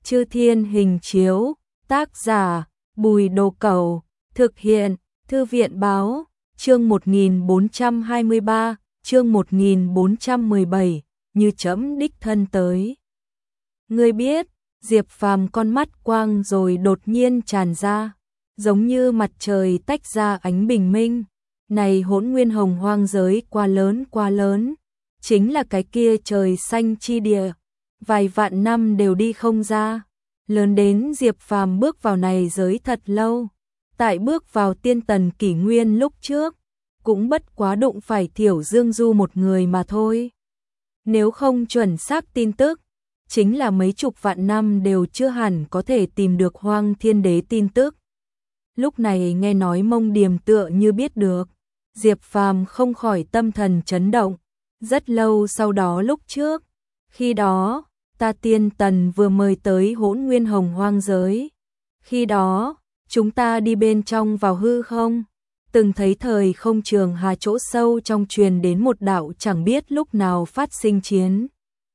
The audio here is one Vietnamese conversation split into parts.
Chư Thiên hình chiếu, tác giả, Bùi Đồ Cẩu, thực hiện, Thư viện báo, chương 1423, chương 1417, như chấm đích thân tới. Ngươi biết, Diệp Phàm con mắt quang rồi đột nhiên tràn ra, giống như mặt trời tách ra ánh bình minh. Này hỗn nguyên hồng hoang giới quá lớn, chính là cái kia trời xanh chi địa, vài vạn năm đều đi không ra. Lớn đến Diệp Phàm bước vào này giới thật lâu, tại bước vào tiên tần kỷ nguyên lúc trước, cũng bất quá đụng phải Thiểu Dương Du một người mà thôi. Nếu không chuẩn xác tin tức, chính là mấy chục vạn năm đều chưa hẳn có thể tìm được Hoang Thiên Đế tin tức. Lúc này nghe nói Mông Điềm tựa như biết được, Diệp Phàm không khỏi tâm thần chấn động. Rất lâu sau đó lúc trước, khi đó, ta tiên tần vừa mời tới hỗn nguyên hồng hoang giới. Khi đó, chúng ta đi bên trong vào hư không, từng thấy thời không trường hà chỗ sâu trong truyền đến một đạo chẳng biết lúc nào phát sinh chiến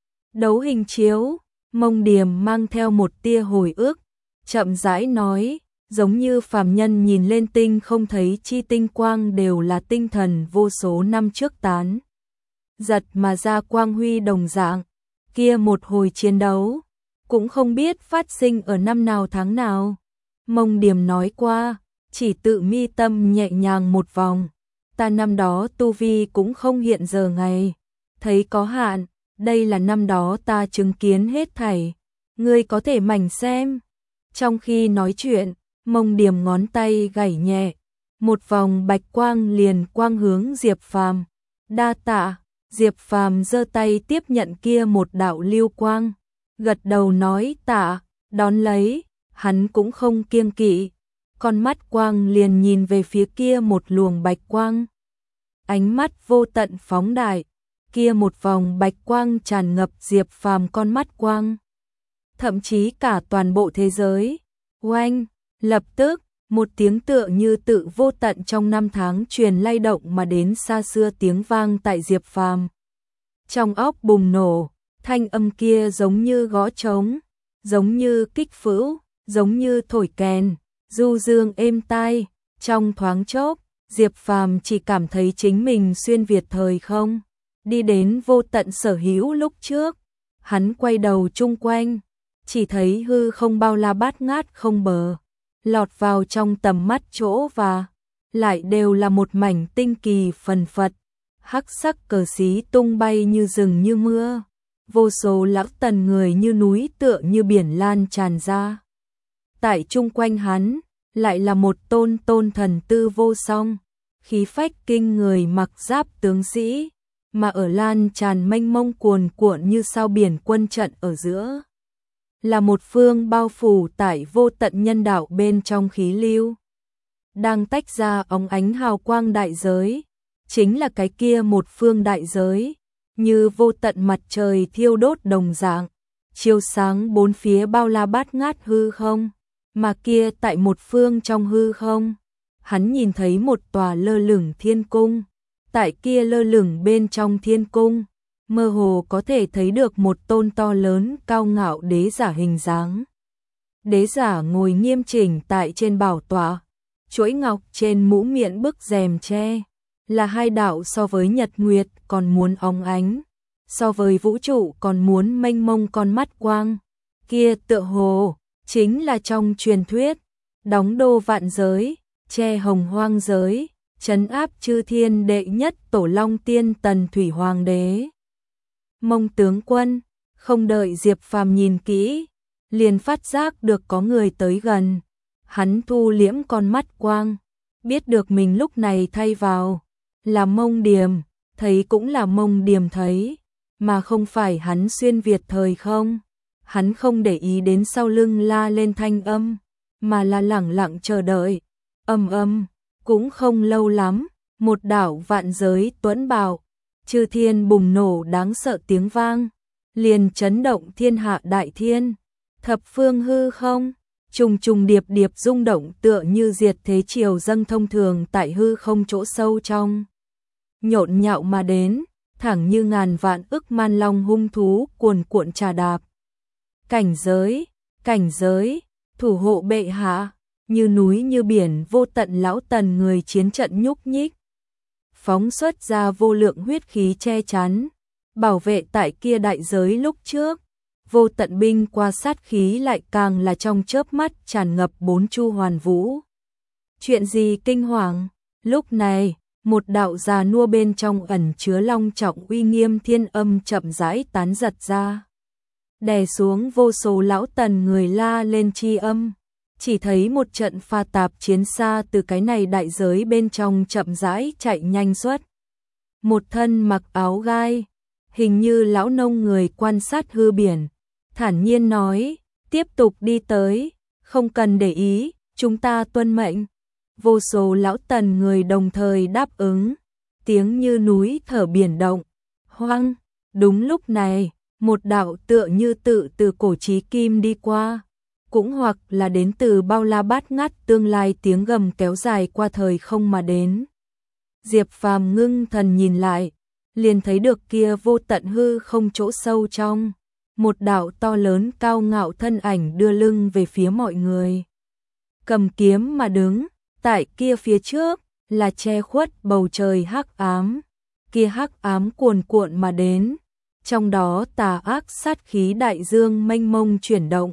đấu hình chiếu. Mông Điềm mang theo một tia hồi ức, chậm rãi nói, giống như phàm nhân nhìn lên tinh không thấy chi tinh quang đều là tinh thần vô số năm trước tán giật mà ra quang huy đồng dạng. Kia một hồi chiến đấu, cũng không biết phát sinh ở năm nào tháng nào. Mông Điềm nói qua, chỉ tự mi tâm nhẹ nhàng một vòng. Ta năm đó tu vi cũng không hiện giờ ngày, thấy có hạn, đây là năm đó ta chứng kiến hết thảy. Ngươi có thể mảnh xem. Trong khi nói chuyện, Mông Điềm ngón tay gảy nhẹ, một vòng bạch quang liền quang hướng Diệp Phàm. Đa tạ. Diệp Phàm giơ tay tiếp nhận kia một đạo lưu quang, gật đầu nói tạ, đón lấy, hắn cũng không kiêng kỵ, con mắt quang liền nhìn về phía kia một luồng bạch quang. Ánh mắt vô tận phóng đại, kia một vòng bạch quang tràn ngập Diệp Phàm con mắt quang. Thậm chí cả toàn bộ thế giới. Oanh, lập tức, một tiếng tựa như tự vô tận trong năm tháng truyền lay động mà đến xa xưa tiếng vang tại Diệp Phàm. Trong óc bùng nổ, thanh âm kia giống như gõ trống, giống như kích phễu, giống như thổi kèn, du dương êm tai. Trong thoáng chốc, Diệp Phàm chỉ cảm thấy chính mình xuyên việt thời không, đi đến vô tận sở hữu lúc trước. Hắn quay đầu chung quanh, chỉ thấy hư không bao la bát ngát không bờ, lọt vào trong tầm mắt chỗ và lại đều là một mảnh tinh kỳ phần phật, hắc sắc cờ xí tung bay như rừng như mưa, vô số lão tần người như núi tựa như biển lan tràn ra. Tại chung quanh hắn, lại là một tôn thần tư vô song, khí phách kinh người mặc giáp tướng sĩ, mà ở lan tràn mênh mông cuồn cuộn như sao biển quân trận ở giữa. Là một phương bao phủ tại vô tận nhân đạo bên trong khí lưu, đang tách ra óng ánh hào quang đại giới, chính là cái kia một phương đại giới, như vô tận mặt trời thiêu đốt đồng dạng, chiếu sáng bốn phía bao la bát ngát hư không, mà kia tại một phương trong hư không, hắn nhìn thấy một tòa lơ lửng thiên cung, tại kia lơ lửng bên trong thiên cung, mơ hồ có thể thấy được một tôn to lớn cao ngạo đế giả hình dáng. Đế giả ngồi nghiêm chỉnh tại trên bảo tọa, chuỗi ngọc trên mũ miệng bức rèm tre, là hai đạo so với nhật nguyệt còn muốn óng ánh, so với vũ trụ còn muốn mênh mông con mắt quang. Kia tựa hồ, chính là trong truyền thuyết, đóng đô vạn giới, che hồng hoang giới, trấn áp chư thiên đệ nhất tổ long tiên tần thủy hoàng đế. Mông tướng quân, không đợi Diệp Phàm nhìn kỹ, liền phát giác được có người tới gần. Hắn thu liễm con mắt quang, biết được mình lúc này thay vào là Mông Điềm, thấy cũng là Mông Điềm thấy, mà không phải hắn xuyên việt thời không. Hắn không để ý đến sau lưng la lên thanh âm, mà là lẳng lặng chờ đợi. Cũng không lâu lắm, một đảo vạn giới tuấn bạo, chư thiên bùng nổ đáng sợ tiếng vang, liền chấn động thiên hạ đại thiên, thập phương hư không, trùng trùng điệp điệp rung động tựa như diệt thế triều dâng thông thường tại hư không chỗ sâu trong. Nhộn nhạo mà đến, thẳng như ngàn vạn ức man long hung thú cuồn cuộn trà đạp. Cảnh giới, cảnh giới, thủ hộ bệ hạ, như núi như biển vô tận lão tần người chiến trận nhúc nhích. Phóng xuất ra vô lượng huyết khí che chắn, bảo vệ tại kia đại giới lúc trước. Vô tận binh qua sát khí lại càng là trong chớp mắt tràn ngập bốn chu hoàn vũ. Chuyện gì kinh hoàng? Lúc này, một đạo già nua bên trong ẩn chứa long trọng uy nghiêm thiên âm chậm rãi tán giật ra. Đè xuống vô số lão tần người la lên chi âm. Chỉ thấy một trận pha tạp chiến xa từ cái này đại giới bên trong chậm rãi chạy nhanh xuất. Một thân mặc áo gai, hình như lão nông người quan sát hư biển, thản nhiên nói, tiếp tục đi tới, không cần để ý, chúng ta tuân mệnh. Vô số lão tần người đồng thời đáp ứng, tiếng như núi thở biển động. Hoang, đúng lúc này, một đạo tựa như tự từ cổ chí kim đi qua, cũng hoặc là đến từ bao la bát ngát tương lai tiếng gầm kéo dài qua thời không mà đến. Diệp Phàm ngưng thần nhìn lại, liền thấy được kia vô tận hư không chỗ sâu trong, một đạo to lớn cao ngạo thân ảnh đưa lưng về phía mọi người. Cầm kiếm mà đứng, tại kia phía trước là che khuất bầu trời hắc ám, kia hắc ám cuồn cuộn mà đến, trong đó tà ác sát khí đại dương mênh mông chuyển động.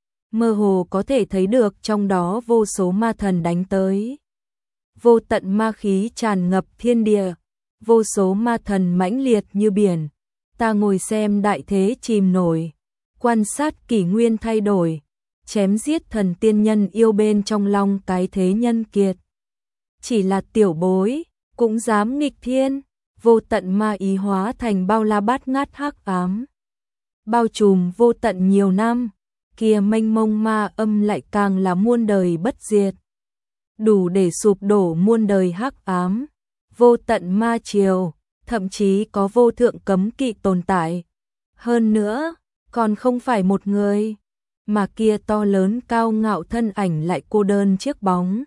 Mơ hồ có thể thấy được trong đó vô số ma thần đánh tới. Vô tận ma khí tràn ngập thiên địa, vô số ma thần mãnh liệt như biển. Ta ngồi xem đại thế chìm nổi, quan sát kỷ nguyên thay đổi, chém giết thần tiên nhân yêu bên trong lòng cái thế nhân kiệt. Chỉ là tiểu bối, cũng dám nghịch thiên, vô tận ma ý hóa thành bao la bát ngát hắc ám. Bao trùm vô tận nhiều năm, kia mênh mông ma âm lại càng là muôn đời bất diệt. Đủ để sụp đổ muôn đời hắc ám, vô tận ma triều, thậm chí có vô thượng cấm kỵ tồn tại. Hơn nữa, còn không phải một người, mà kia to lớn cao ngạo thân ảnh lại cô đơn chiếc bóng.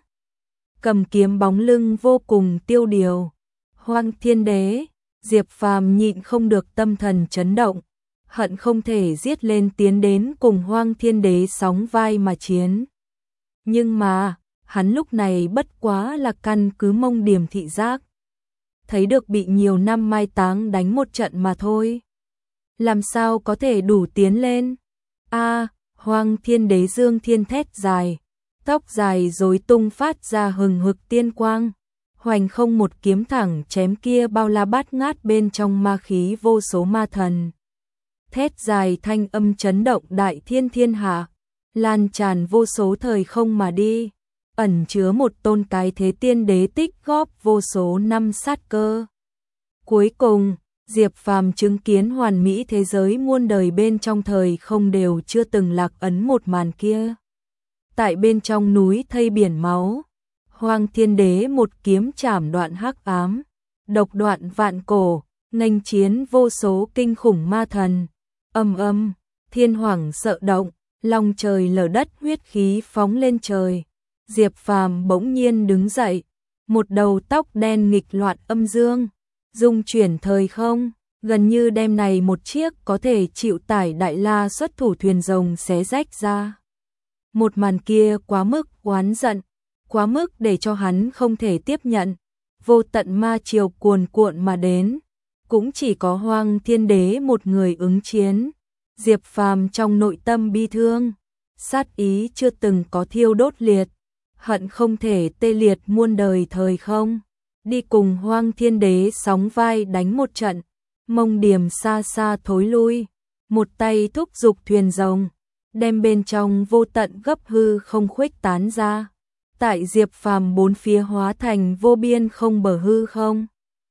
Cầm kiếm bóng lưng vô cùng tiêu điều. Hoang Thiên Đế, Diệp Phàm nhịn không được tâm thần chấn động, hận không thể giết lên tiến đến cùng Hoang Thiên Đế sóng vai mà chiến. Nhưng mà, hắn lúc này bất quá là căn cứ mông điểm thị giác. Thấy được bị nhiều năm mai táng đánh một trận mà thôi. Làm sao có thể đủ tiến lên? Hoang Thiên Đế dương thiên thét dài, tóc dài rối tung phát ra hừng hực tiên quang, hoành không một kiếm thẳng chém kia bao la bát ngát bên trong ma khí vô số ma thần. Thét dài thanh âm chấn động đại thiên thiên hạ, lan tràn vô số thời không mà đi, ẩn chứa một tôn cái thế tiên đế tích góp vô số năm sát cơ. Cuối cùng, Diệp Phàm chứng kiến hoàn mỹ thế giới muôn đời bên trong thời không đều chưa từng lạc ấn một màn kia. Tại bên trong núi thây biển máu, Hoang Thiên Đế một kiếm chảm đoạn hắc ám, độc đoạn vạn cổ, nghênh chiến vô số kinh khủng ma thần. Âm âm, thiên hoàng sợ động, lòng trời lở đất huyết khí phóng lên trời. Diệp Phàm bỗng nhiên đứng dậy, một đầu tóc đen nghịch loạn âm dương, dung chuyển thời không, gần như đem này một chiếc có thể chịu tải đại la xuất thủ thuyền rồng xé rách ra. Một màn kia quá mức oán giận, quá mức để cho hắn không thể tiếp nhận. Vô tận ma triều cuồn cuộn mà đến, cũng chỉ có Hoang Thiên Đế một người ứng chiến. Diệp Phàm trong nội tâm bi thương, sát ý chưa từng có thiêu đốt liệt, hận không thể tê liệt muôn đời thời không, đi cùng Hoang Thiên Đế sóng vai đánh một trận. Mông Điểm xa xa thối lui, một tay thúc giục thuyền rồng, đem bên trong vô tận gấp hư không khuếch tán ra. Tại Diệp Phàm bốn phía hóa thành vô biên không bờ hư không,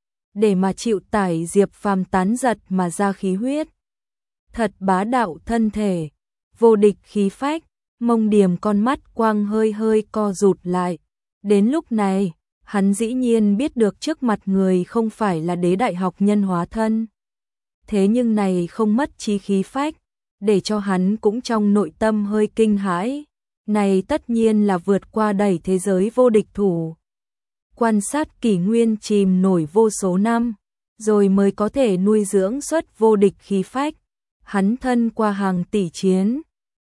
để mà chịu tải Diệp Phàm tán giật mà ra khí huyết. Thật bá đạo thân thể, vô địch khí phách. Mông Điểm con mắt quang hơi hơi co rụt lại. Đến lúc này, hắn dĩ nhiên biết được trước mặt người không phải là đế đại học nhân hóa thân. Thế nhưng này không mất trí khí phách, để cho hắn cũng trong nội tâm hơi kinh hãi. Này tất nhiên là vượt qua đẩy thế giới vô địch thủ. Quan sát kỷ nguyên chìm nổi vô số năm, rồi mới có thể nuôi dưỡng xuất vô địch khí phách. Hắn thân qua hàng tỷ chiến,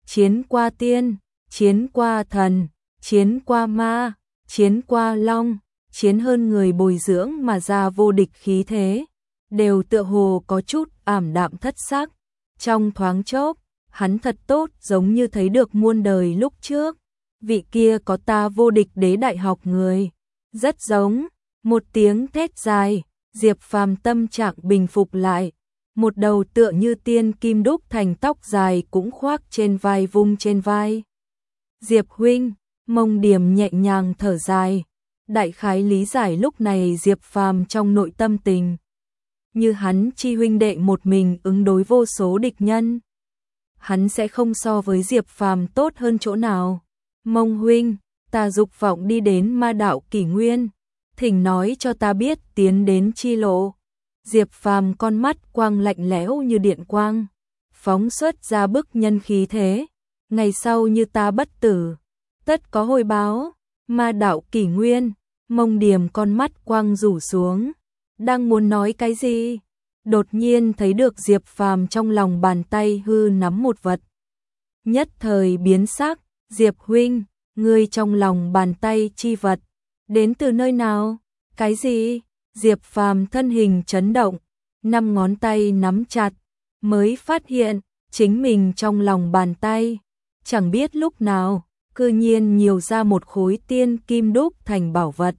chiến qua tiên, chiến qua thần, chiến qua ma, chiến qua long, chiến hơn người bồi dưỡng mà ra vô địch khí thế, đều tựa hồ có chút ảm đạm thất sắc. Trong thoáng chốc, hắn thật tốt giống như thấy được muôn đời lúc trước, vị kia có ta vô địch đế đại học người. Rất giống, một tiếng thét dài, Diệp Phàm tâm trạng bình phục lại, một đầu tựa như tiên kim đúc thành tóc dài cũng khoác trên vai vung trên vai. Diệp huynh, Mông Điểm nhẹ nhàng thở dài, đại khái lý giải lúc này Diệp Phàm trong nội tâm tình. Như hắn chi huynh đệ một mình ứng đối vô số địch nhân. Hắn sẽ không so với Diệp Phàm tốt hơn chỗ nào. Mông huynh, ta dục vọng đi đến ma đạo kỷ nguyên, thỉnh nói cho ta biết tiến đến chi lộ. Diệp Phàm con mắt quang lạnh lẽo như điện quang, phóng xuất ra bức nhân khí thế, ngày sau như ta bất tử, tất có hồi báo. Ma đạo kỷ nguyên, Mông Điểm con mắt quang rủ xuống, đang muốn nói cái gì, đột nhiên thấy được Diệp Phàm trong lòng bàn tay hư nắm một vật. Nhất thời biến sắc, Diệp huynh, ngươi trong lòng bàn tay chi vật, đến từ nơi nào? Cái gì? Diệp Phàm thân hình chấn động, 5 ngón tay nắm chặt, mới phát hiện chính mình trong lòng bàn tay, chẳng biết lúc nào, cư nhiên nhiều ra một khối tiên kim đúc thành bảo vật.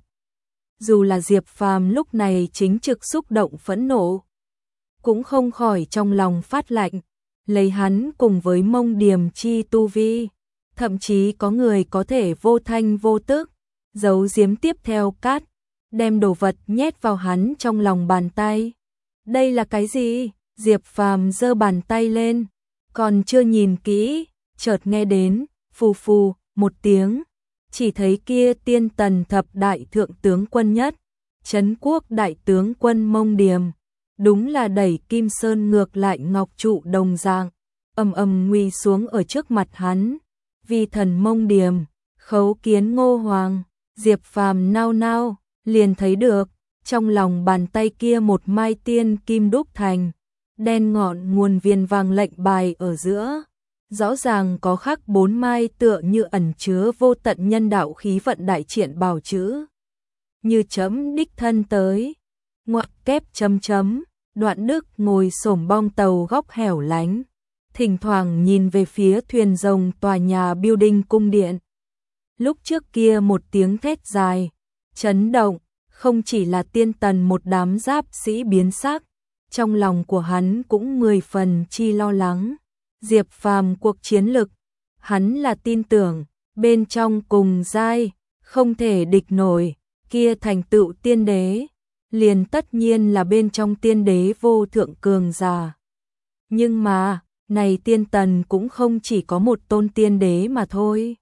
Dù là Diệp Phàm lúc này chính trực xúc động phẫn nộ, cũng không khỏi trong lòng phát lạnh, lấy hắn cùng với Mông Điểm chi tu vi, thậm chí có người có thể vô thanh vô tức, giấu giếm tiếp theo cát, đem đồ vật nhét vào hắn trong lòng bàn tay. Đây là cái gì? Diệp Phàm giơ bàn tay lên, còn chưa nhìn kỹ, chợt nghe đến phù phù một tiếng, chỉ thấy kia tiên tần thập đại thượng tướng quân nhất, Trấn Quốc đại tướng quân Mông Điểm, đúng là đẩy Kim Sơn ngược lại ngọc trụ đồng dạng, ầm ầm nguy xuống ở trước mặt hắn. Vi thần Mông Điểm, khấu kiến Ngô Hoàng. Diệp Phàm nao nao, liền thấy được, trong lòng bàn tay kia một mai tiên kim đúc thành, đen ngọn nguồn viên vàng lệnh bài ở giữa. Rõ ràng có khắc 4 mai tựa như ẩn chứa vô tận nhân đạo khí vận đại triển bảo chữ. Như chấm đích thân tới, ngoặc kép chấm chấm, Đoạn Đức ngồi xổm bong tàu góc hẻo lánh, thỉnh thoảng nhìn về phía thuyền rồng tòa nhà building cung điện. Lúc trước kia một tiếng thét dài, chấn động, không chỉ là tiên tần một đám giáp sĩ biến sắc, trong lòng của hắn cũng 10 phần chi lo lắng. Diệp Phàm cuộc chiến lực, hắn là tin tưởng, bên trong cùng giai, không thể địch nổi, kia thành tựu tiên đế, liền tất nhiên là bên trong tiên đế vô thượng cường giả. Nhưng mà, này tiên tần cũng không chỉ có một tôn tiên đế mà thôi.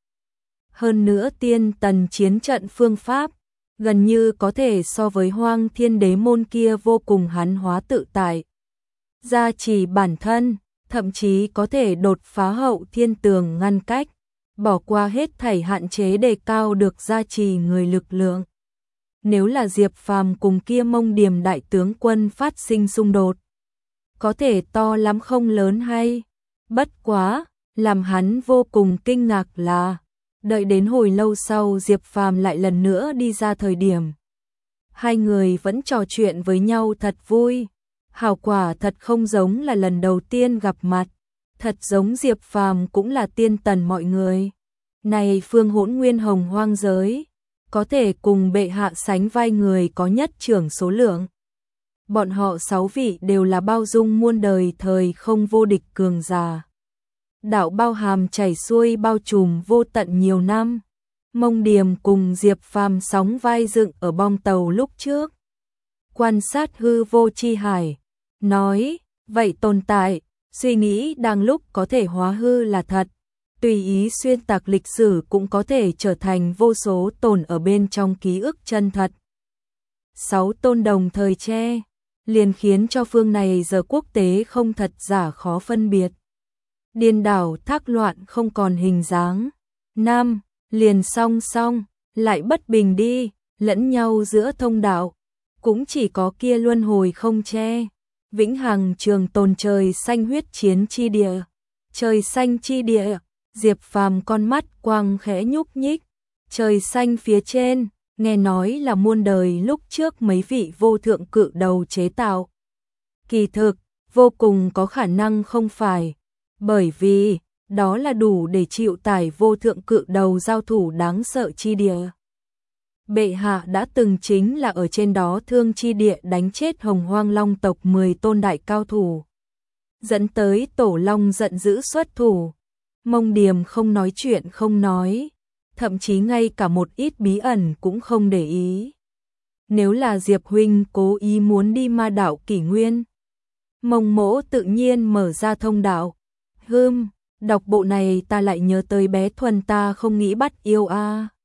Hơn nữa tiên tần chiến trận phương pháp, gần như có thể so với Hoang Thiên Đế môn kia vô cùng hắn hóa tự tại. Gia trì bản thân, thậm chí có thể đột phá hậu thiên tường ngăn cách, bỏ qua hết thảy hạn chế đề cao được gia trì người lực lượng. Nếu là Diệp Phàm cùng kia Mông Điểm đại tướng quân phát sinh xung đột, có thể to lắm không lớn hay? Bất quá, làm hắn vô cùng kinh ngạc là, đợi đến hồi lâu sau Diệp Phàm lại lần nữa đi ra thời điểm, hai người vẫn trò chuyện với nhau thật vui. Hảo quả thật không giống là lần đầu tiên gặp mặt, thật giống Diệp Phàm cũng là tiên tần mọi người. Này phương hỗn nguyên hồng hoang giới, có thể cùng bệ hạ sánh vai người có nhất trưởng số lượng. Bọn họ 6 vị đều là bao dung muôn đời thời không vô địch cường giả. Đạo bao hàm chảy xuôi bao trùm vô tận nhiều năm. Mông Điểm cùng Diệp Phàm sóng vai dựng ở bong tàu lúc trước. Quan sát hư vô chi hải, nói, vậy tồn tại, suy nghĩ đang lúc có thể hóa hư là thật, tùy ý xuyên tạc lịch sử cũng có thể trở thành vô số tồn ở bên trong ký ức chân thật. 6 tôn đồng thời che, liền khiến cho phương này giờ quốc tế không thật giả khó phân biệt. Điên đảo thác loạn không còn hình dáng. Nam, liền song song, lại bất bình đi, lẫn nhau giữa thông đạo, cũng chỉ có kia luân hồi không che. Vĩnh hằng trường tồn trời xanh huyết chiến chi địa. Trời xanh chi địa, Diệp Phàm con mắt quang khẽ nhúc nhích, trời xanh phía trên, nghe nói là muôn đời lúc trước mấy vị vô thượng cự đầu chế tạo. Kỳ thực, vô cùng có khả năng không phải, bởi vì đó là đủ để chịu tải vô thượng cự đầu giao thủ đáng sợ chi địa. Bệ hạ đã từng chính là ở trên đó thương chi địa đánh chết Hồng Hoang Long tộc 10 tôn đại cao thủ, dẫn tới Tổ Long giận dữ xuất thủ. Mông Điềm không nói chuyện không nói, thậm chí ngay cả một ít bí ẩn cũng không để ý. Nếu là Diệp huynh cố ý muốn đi ma đảo Kỷ Nguyên, Mông Mỗ tự nhiên mở ra thông đạo. Đọc bộ này ta lại nhớ tới bé Thuần ta không nghĩ bắt yêu a.